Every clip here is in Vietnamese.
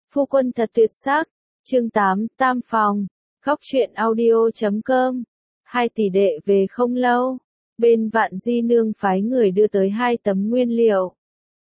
Phu quân thật tuyệt sắc. Chương 8, Tam phòng. Góc truyện audio.com. 2 tỷ đệ về không lâu, bên Vạn Di Nương phái người đưa tới 2 tấm nguyên liệu.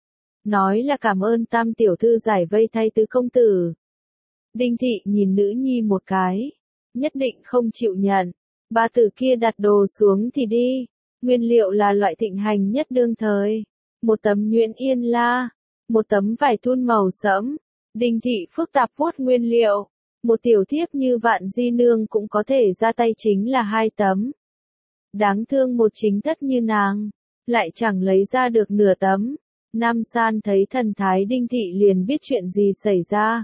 Nói là cảm ơn Tam tiểu thư giải vây thay tứ công tử. Đinh Thị nhìn nữ nhi một cái, nhất định không chịu nhận. Bà tử kia đặt đồ xuống thì đi. Nguyên liệu là loại thịnh hành nhất đương thời. 1 tấm nhuyễn yên la, 1 tấm vải thun màu sẫm. Đinh Thị phức tạp vuốt nguyên liệu. Một tiểu thiếp như Vạn Di Nương cũng có thể ra tay chính là 2 tấm. Đáng thương một chính thất như nàng, lại chẳng lấy ra được nửa tấm. Nam San thấy thần thái Đinh Thị liền biết chuyện gì xảy ra.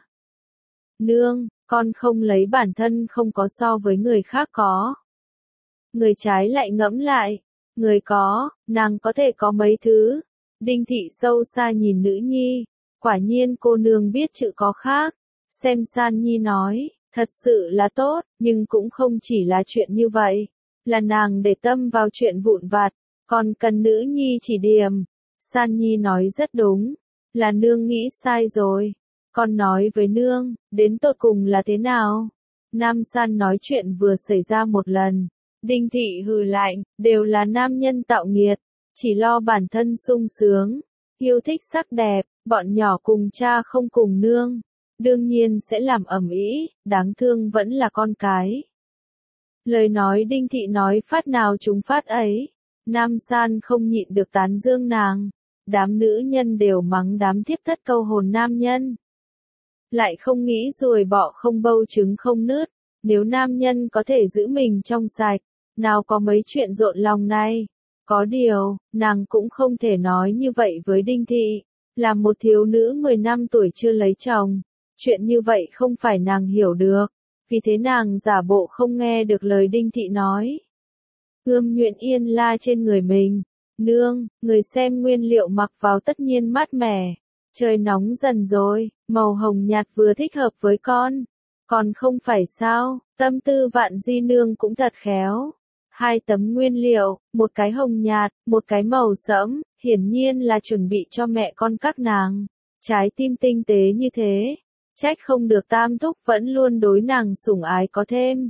Nương, con không lấy bản thân không có so với người khác có. Người trái lại ngẫm lại, người có, nàng có thể có mấy thứ. Đinh Thị sâu xa nhìn nữ nhi, quả nhiên cô nương biết chữ có khác. Xem San Nhi nói, thật sự là tốt, nhưng cũng không chỉ là chuyện như vậy. Là nàng để tâm vào chuyện vụn vặt, còn cần nữ nhi chỉ điểm. San Nhi nói rất đúng, là nương nghĩ sai rồi. Con nói với nương, đến tột cùng là thế nào? Nam San nói chuyện vừa xảy ra một lần. Đinh Thị hừ lạnh, đều là nam nhân tạo nghiệt, chỉ lo bản thân sung sướng, yêu thích sắc đẹp, bọn nhỏ cùng cha không cùng nương. Đương nhiên sẽ làm ầm ĩ, đáng thương vẫn là con cái. Lời nói Đinh Thị nói phát nào chúng phát ấy. Nam San không nhịn được tán dương nàng. Đám nữ nhân đều mắng đám thiếp thất câu hồn nam nhân. Lại không nghĩ ruồi bọ không bâu trứng không nứt. Nếu nam nhân có thể giữ mình trong sạch, nào có mấy chuyện rộn lòng này. Có điều, nàng cũng không thể nói như vậy với Đinh Thị. Là một thiếu nữ 10 năm tuổi chưa lấy chồng. Chuyện như vậy không phải nàng hiểu được, vì thế nàng giả bộ không nghe được lời Đinh Thị nói. Ươm nhuyễn yên la trên người mình. Nương, người xem nguyên liệu mặc vào tất nhiên mát mẻ. Trời nóng dần rồi, màu hồng nhạt vừa thích hợp với con. Còn không phải sao, tâm tư Vạn Di Nương cũng thật khéo. 2 tấm nguyên liệu, một cái hồng nhạt, một cái màu sẫm, hiển nhiên là chuẩn bị cho mẹ con các nàng. Trái tim tinh tế như thế. Trách không được Tam thúc vẫn luôn đối nàng sủng ái có thêm.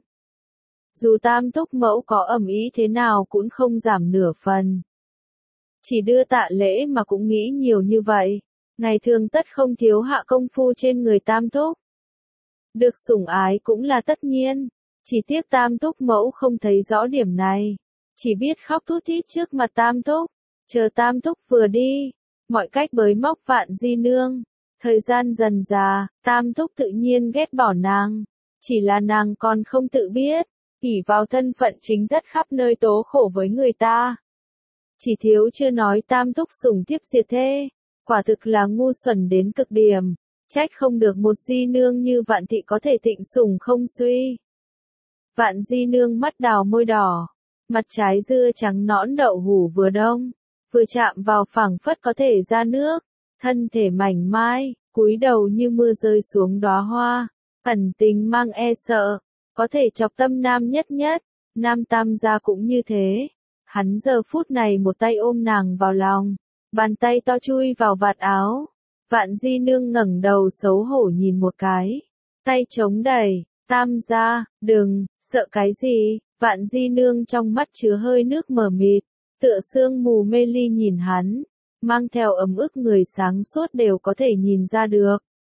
Dù Tam thúc mẫu có ầm ĩ thế nào cũng không giảm nửa phần. Chỉ đưa tạ lễ mà cũng nghĩ nhiều như vậy. Ngày thường tất không thiếu hạ công phu trên người Tam thúc. Được sủng ái cũng là tất nhiên. Chỉ tiếc Tam thúc mẫu không thấy rõ điểm này. Chỉ biết khóc thút thít trước mặt Tam thúc. Chờ Tam thúc vừa đi. Mọi cách bới móc Vạn Di Nương. Thời gian dần già, Tam thúc tự nhiên ghét bỏ nàng. Chỉ là nàng còn không tự biết, ỷ vào thân phận chính thất khắp nơi tố khổ với người ta. Chỉ thiếu chưa nói Tam thúc sủng thiếp diệt thê, quả thực là ngu xuẩn đến cực điểm. Trách không được một Di Nương như Vạn Thị có thể thịnh sủng không suy. Vạn Di Nương mắt đào môi đỏ, mặt trái dưa trắng nõn đậu hủ vừa đông, vừa chạm vào phẳng phất có thể ra nước. Thân thể mảnh mai, cúi đầu như mưa rơi xuống đóa hoa, ẩn tình mang e sợ, có thể chọc tâm nam nhất nhất. Nam Tam gia cũng như thế. Hắn giờ phút này một tay ôm nàng vào lòng, bàn tay to chui vào vạt áo. Vạn Di Nương ngẩng đầu xấu hổ nhìn một cái, tay chống đẩy. Tam gia, đừng, sợ cái gì? Vạn Di Nương trong mắt chứa hơi nước mờ mịt, tựa sương mù mê ly nhìn hắn. Mang theo ấm ức người sáng suốt đều có thể nhìn ra được.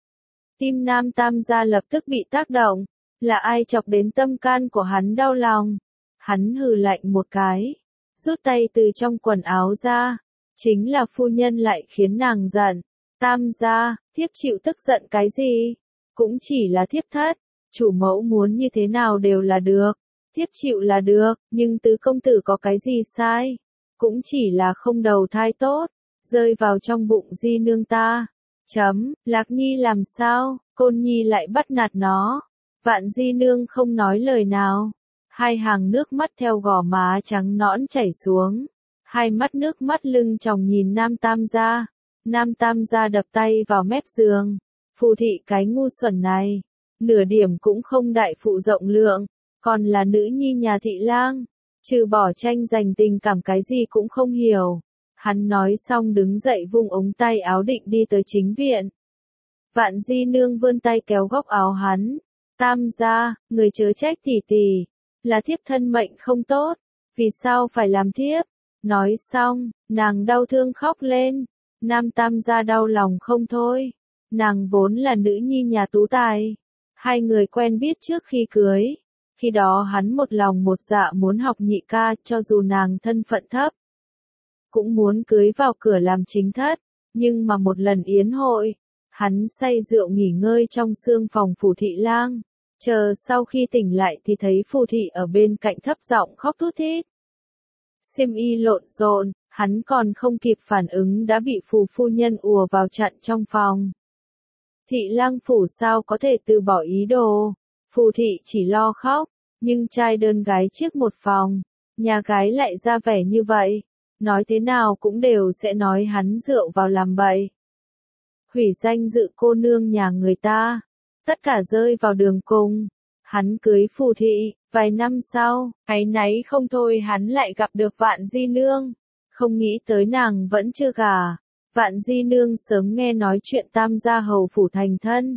Tim Nam Tam gia lập tức bị tác động, là ai chọc đến tâm can của hắn đau lòng. Hắn hừ lạnh một cái, rút tay từ trong quần áo ra, chính là phu nhân lại khiến nàng giận. Tam gia, thiếp chịu tức giận cái gì? Cũng chỉ là thiếp thất, chủ mẫu muốn như thế nào đều là được. Thiếp chịu là được, nhưng tứ công tử có cái gì sai? Cũng chỉ là không đầu thai tốt. Rơi vào trong bụng Di Nương ta. Lạc Nhi làm sao, Côn Nhi lại bắt nạt nó. Vạn Di Nương không nói lời nào. 2 hàng nước mắt theo gò má trắng nõn chảy xuống. 2 mắt nước mắt lưng tròng nhìn Nam Tam gia. Nam Tam gia đập tay vào mép giường. Phù thị cái ngu xuẩn này. Nửa điểm cũng không đại phụ rộng lượng. Còn là nữ nhi nhà thị lang. Trừ bỏ tranh giành tình cảm cái gì cũng không hiểu. Hắn nói xong đứng dậy vung ống tay áo định đi tới chính viện. Vạn Di Nương vươn tay kéo góc áo hắn. Tam gia, người chớ trách tỷ tỷ, là thiếp thân mệnh không tốt, vì sao phải làm thiếp? Nói xong, nàng đau thương khóc lên. Nam Tam gia đau lòng không thôi. Nàng vốn là nữ nhi nhà tú tài. Hai người quen biết trước khi cưới. Khi đó hắn một lòng một dạ muốn học nhị ca, cho dù nàng thân phận thấp, cũng muốn cưới vào cửa làm chính thất. Nhưng mà một lần yến hội, hắn say rượu nghỉ ngơi trong sương phòng Phù Thị Lang. Chờ sau khi tỉnh lại thì thấy Phù Thị ở bên cạnh thấp giọng khóc thút thít. Xiêm y lộn xộn, hắn còn không kịp phản ứng đã bị Phù phu nhân ùa vào chặn trong phòng. Thị Lang phủ sao có thể từ bỏ ý đồ? Phù Thị chỉ lo khóc, nhưng trai đơn gái chiếc một phòng, nhà gái lại ra vẻ như vậy, nói thế nào cũng đều sẽ nói hắn rượu vào làm bậy. Hủy danh dự cô nương nhà người ta, tất cả rơi vào đường cùng. Hắn cưới Phù Thị, vài năm sau, áy náy không thôi hắn lại gặp được Vạn Di Nương, không nghĩ tới nàng vẫn chưa gả. Vạn Di Nương sớm nghe nói chuyện Tam gia hầu phủ thành thân.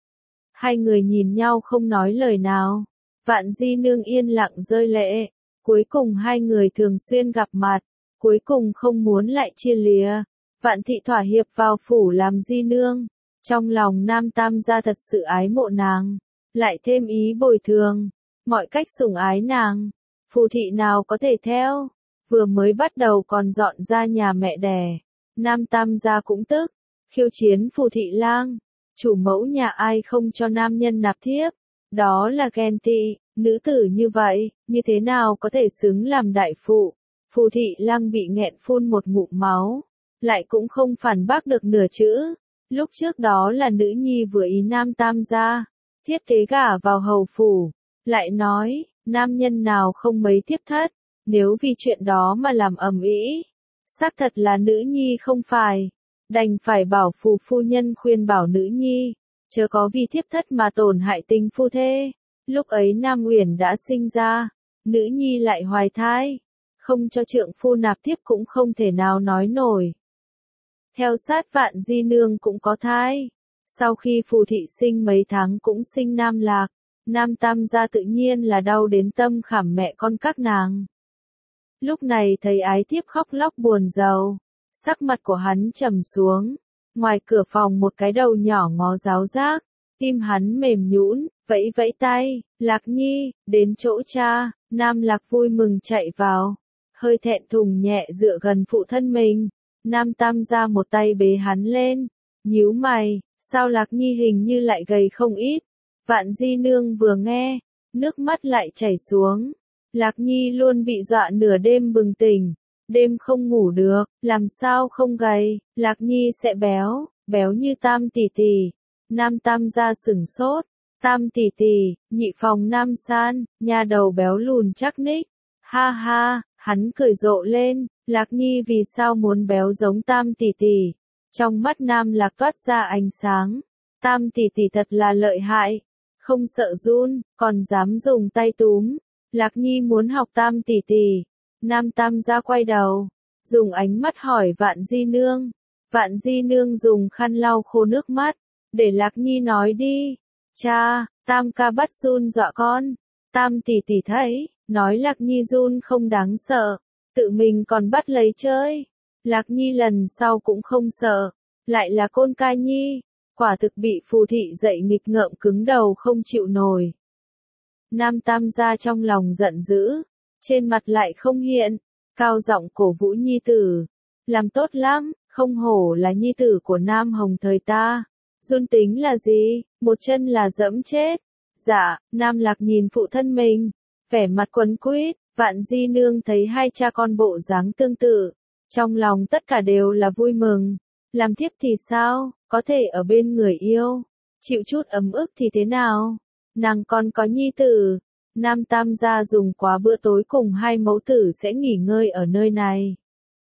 Hai người nhìn nhau không nói lời nào. Vạn Di Nương yên lặng rơi lệ. Cuối cùng hai người thường xuyên gặp mặt. Cuối cùng không muốn lại chia lìa. Vạn Thị thỏa hiệp vào phủ làm Di Nương. Trong lòng Nam Tam gia thật sự ái mộ nàng. Lại thêm ý bồi thường. Mọi cách sủng ái nàng. Phù Thị nào có thể theo. Vừa mới bắt đầu còn dọn ra nhà mẹ đẻ. Nam Tam gia cũng tức. Khiêu chiến Phù Thị Lang. Chủ mẫu nhà ai không cho nam nhân nạp thiếp. Đó là ghen tị. Nữ tử như vậy, như thế nào có thể xứng làm đại phụ? Phù Thị Lang bị nghẹn phun một ngụm máu. Lại cũng không phản bác được nửa chữ. Lúc trước đó là nữ nhi vừa ý Nam Tam gia. Thiết kế gả vào hầu phủ. Lại nói, nam nhân nào không mấy thiếp thất. Nếu vì chuyện đó mà làm ầm ĩ, xác thật là nữ nhi không phải. Đành phải bảo Phù phu nhân khuyên bảo nữ nhi, chớ có vì thiếp thất mà tổn hại tình phu thê. Lúc ấy Nam Uyển đã sinh ra, nữ nhi lại hoài thai, không cho trượng phu nạp thiếp cũng không thể nào nói nổi. Theo sát Vạn Di Nương cũng có thai, sau khi Phù Thị sinh mấy tháng cũng sinh Nam Lạc. Nam Tam gia tự nhiên là đau đến tâm khảm mẹ con các nàng. Lúc này thấy ái thiếp khóc lóc buồn rầu, sắc mặt của hắn trầm xuống. Ngoài cửa phòng một cái đầu nhỏ ngó ráo rác, tim hắn mềm nhũn, vẫy vẫy tay, Lạc Nhi, đến chỗ cha. Nam Lạc vui mừng chạy vào, hơi thẹn thùng nhẹ dựa gần phụ thân mình. Nam Tam gia một tay bế hắn lên, nhíu mày, sao Lạc Nhi hình như lại gầy không ít. Vạn Di Nương vừa nghe, nước mắt lại chảy xuống. Lạc Nhi luôn bị dọa nửa đêm bừng tỉnh, đêm không ngủ được, làm sao không gầy, Lạc Nhi sẽ béo, béo như Tam tỷ tỷ. Nam Tam gia sửng sốt, Tam tỷ tỷ, nhị phòng Nam San, nhà đầu béo lùn chắc ních. Ha ha, hắn cười rộ lên, Lạc Nhi vì sao muốn béo giống Tam tỷ tỷ. Trong mắt Nam Lạc toát ra ánh sáng, Tam tỷ tỷ thật là lợi hại, không sợ run, còn dám dùng tay túm. Lạc Nhi muốn học Tam tỷ tỷ. Nam Tam gia quay đầu, dùng ánh mắt hỏi Vạn Di Nương. Vạn Di Nương dùng khăn lau khô nước mắt, để Lạc Nhi nói đi. Cha, Tam ca bắt run dọa con. Tam tỷ tỷ thấy, nói Lạc Nhi run không đáng sợ, tự mình còn bắt lấy chơi. Lạc Nhi lần sau cũng không sợ, lại là Côn Ca Nhi, quả thực bị Phù Thị dạy nghịch ngợm cứng đầu không chịu nổi. Nam Tam gia trong lòng giận dữ, trên mặt lại không hiện, cao giọng cổ vũ nhi tử. Làm tốt lắm, không hổ là nhi tử của Nam Hồng thời ta. Run tính là gì, một chân là dẫm chết. Dạ, Nam Lạc nhìn phụ thân mình, vẻ mặt quấn quýt. Vạn Di Nương thấy hai cha con bộ dáng tương tự, trong lòng tất cả đều là vui mừng. Làm thiếp thì sao, có thể ở bên người yêu, chịu chút ấm ức thì thế nào? Nàng còn có nhi tử. Nam Tam gia dùng quá bữa tối cùng hai mẫu tử sẽ nghỉ ngơi ở nơi này.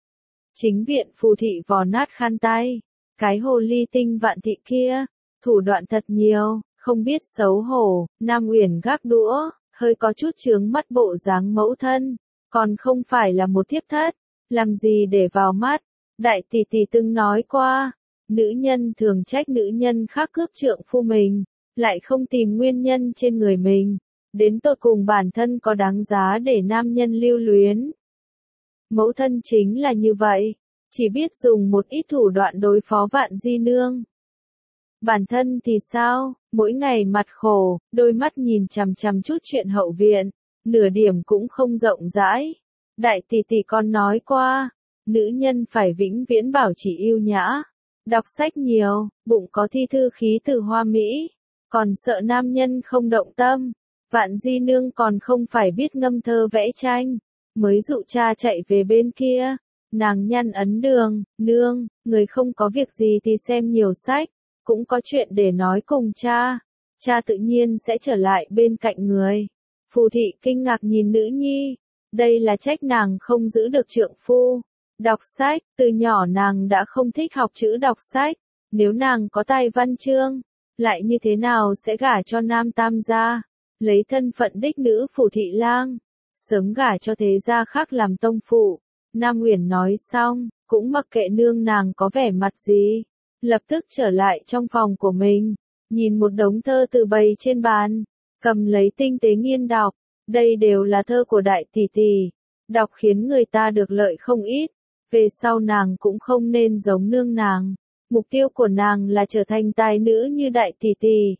Chính viện Phù Thị vò nát khăn tay. Cái hồ ly tinh Vạn Thị kia, thủ đoạn thật nhiều, không biết xấu hổ. Nam Uyển gác đũa, hơi có chút chướng mắt bộ dáng mẫu thân, còn không phải là một thiếp thất, làm gì để vào mắt. Đại tỷ tỷ từng nói qua, Nữ nhân thường trách nữ nhân khác cướp trượng phu mình, lại không tìm nguyên nhân trên người mình. Đến tột cùng bản thân có đáng giá để nam nhân lưu luyến. Mẫu thân chính là như vậy, chỉ biết dùng một ít thủ đoạn đối phó Vạn Di Nương. Bản thân thì sao, mỗi ngày mặt khổ, đôi mắt nhìn chằm chằm chút chuyện hậu viện, nửa điểm cũng không rộng rãi. Đại tỷ tỷ con nói qua, nữ nhân phải vĩnh viễn bảo trì yêu nhã, đọc sách nhiều, bụng có thi thư khí từ hoa mỹ, còn sợ nam nhân không động tâm. Vạn Di Nương còn không phải biết ngâm thơ vẽ tranh, mới dụ cha chạy về bên kia. Nàng nhăn ấn đường, nương, người không có việc gì thì xem nhiều sách, cũng có chuyện để nói cùng cha. Cha tự nhiên sẽ trở lại bên cạnh người. Phù thị kinh ngạc nhìn nữ nhi, đây là trách nàng không giữ được trượng phu. Đọc sách, từ nhỏ nàng đã không thích học chữ đọc sách, nếu nàng có tài văn chương, lại như thế nào sẽ gả cho nam tam gia, lấy thân phận đích nữ phủ thị lang, sớm gả cho thế gia khác làm tông phụ. Nam Uyển nói xong, cũng mặc kệ nương nàng có vẻ mặt gì, lập tức trở lại trong phòng của mình, nhìn một đống thơ từ bày trên bàn, cầm lấy tinh tế nghiên đọc, đây đều là thơ của đại tỷ tỷ, đọc khiến người ta được lợi không ít, về sau nàng cũng không nên giống nương nàng, mục tiêu của nàng là trở thành tài nữ như đại tỷ tỷ.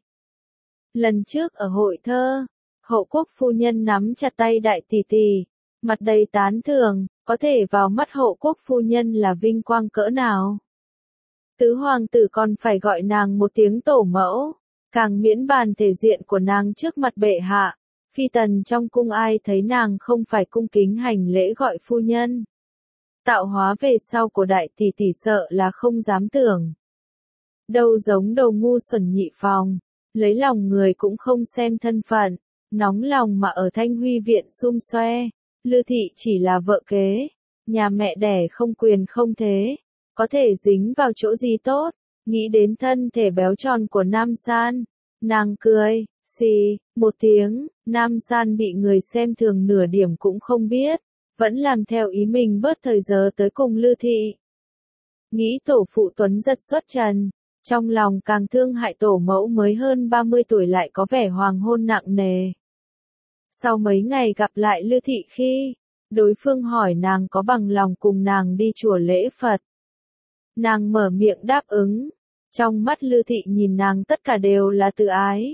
Lần trước ở hội thơ, Hậu quốc phu nhân nắm chặt tay đại tỷ tỷ, mặt đầy tán thưởng, có thể vào mắt Hậu quốc phu nhân là vinh quang cỡ nào. Tứ hoàng tử còn phải gọi nàng một tiếng tổ mẫu, càng miễn bàn thể diện của nàng trước mặt bệ hạ. Phi tần trong cung ai thấy nàng không phải cung kính hành lễ gọi phu nhân. Tạo hóa về sau của đại tỷ tỷ sợ là không dám tưởng. Đâu giống đầu ngu xuẩn nhị phòng, lấy lòng người cũng không xem thân phận, nóng lòng mà ở Thanh Huy viện xum xoe. Lư thị chỉ là vợ kế, nhà mẹ đẻ không quyền không thế, có thể dính vào chỗ gì tốt, nghĩ đến thân thể béo tròn của Nam San, nàng cười, xì, một tiếng, Nam San bị người xem thường nửa điểm cũng không biết, vẫn làm theo ý mình bớt thời giờ tới cùng Lư thị. Nghĩ tổ phụ Tuấn giật xuất trần, trong lòng càng thương hại tổ mẫu mới hơn 30 tuổi lại có vẻ hoàng hôn nặng nề. Sau mấy ngày gặp lại Lư thị khi, đối phương hỏi nàng có bằng lòng cùng nàng đi chùa lễ Phật. Nàng mở miệng đáp ứng, trong mắt Lư thị nhìn nàng tất cả đều là tự ái.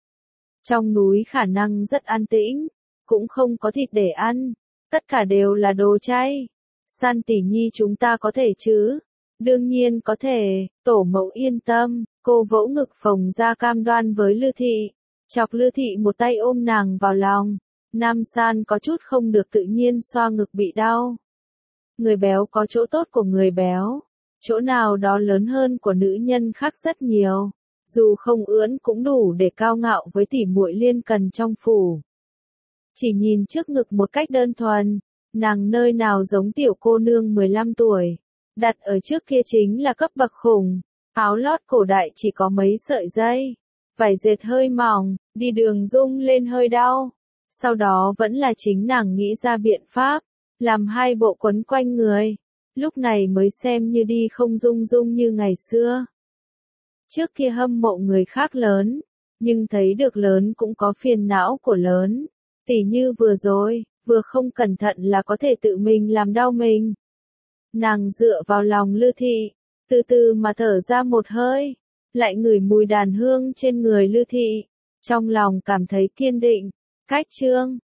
Trong núi khả năng rất an tĩnh, cũng không có thịt để ăn, tất cả đều là đồ chay. San tỷ nhi chúng ta có thể chứ? Đương nhiên có thể, tổ mẫu yên tâm, cô vỗ ngực phồng ra cam đoan với Lư thị. Chọc Lư thị một tay ôm nàng vào lòng, Nam San có chút không được tự nhiên xoa ngực bị đau. Người béo có chỗ tốt của người béo, chỗ nào đó lớn hơn của nữ nhân khác rất nhiều, dù không ưỡn cũng đủ để cao ngạo với tỷ muội Liên Cần trong phủ. Chỉ nhìn trước ngực một cách đơn thuần, nàng nơi nào giống tiểu cô nương 15 tuổi, đặt ở trước kia chính là cấp bậc khủng, áo lót cổ đại chỉ có mấy sợi dây. Vải dệt hơi mỏng, đi đường rung lên hơi đau. Sau đó vẫn là chính nàng nghĩ ra biện pháp, làm hai bộ quấn quanh người. Lúc này mới xem như đi không rung rung như ngày xưa. Trước kia hâm mộ người khác lớn, nhưng thấy được lớn cũng có phiền não của lớn. Tỉ như vừa rồi, vừa không cẩn thận là có thể tự mình làm đau mình. Nàng dựa vào lòng Lư thị, từ từ mà thở ra một hơi. Lại ngửi mùi đàn hương trên người Lư thị, trong lòng cảm thấy kiên định. Cách chương